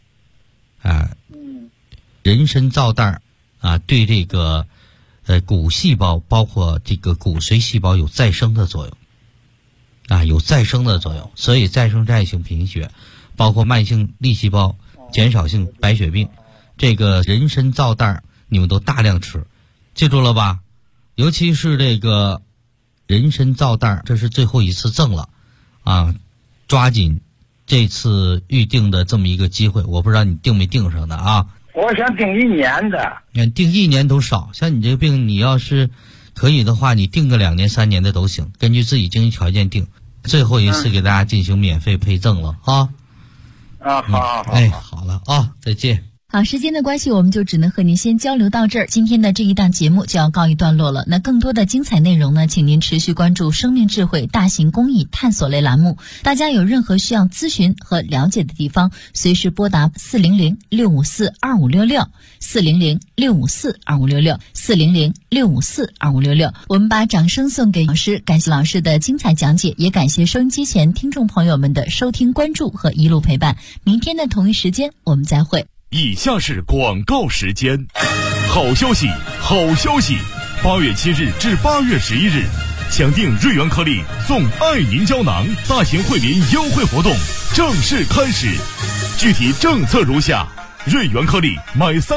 人参皂蛋对这个骨细胞包括这个骨髓细胞有再生的作用，有再生的作用。所以再生障碍性贫血，包括慢性粒细胞减少性白血病，这个人参皂蛋你们都大量吃，记住了吧？尤其是这个人参皂蛋，这是最后一次赠了抓紧这次预定的这么一个机会，我不知道你定没定上的啊？ 我想定1年的。 定1年都少，像你这个病，你要是可以的话，你定个2年3年的都行，根据自己经济条件定。最后一次给大家进行免费配赠了啊！ 好。 好了啊，再见。 好，时间的关系，我们就只能和您先交流到这儿。今天的这一档节目就要告一段落了。那更多的精彩内容呢，请您持续关注生命智慧大型公益探索类栏目。大家有任何需要咨询和了解的地方，随时拨打400-654-2566 400-654-2566 400-654-2566。我们把掌声送给老师，感谢老师的精彩讲解，也感谢收音机前听众朋友们的收听关注和一路陪伴。明天的同一时间我们再会。 以下是广告时间。好消息，8月7日至8月11日，抢订瑞元颗粒送爱凝胶囊大型惠民优惠活动正式开始，具体政策如下：瑞元颗粒买3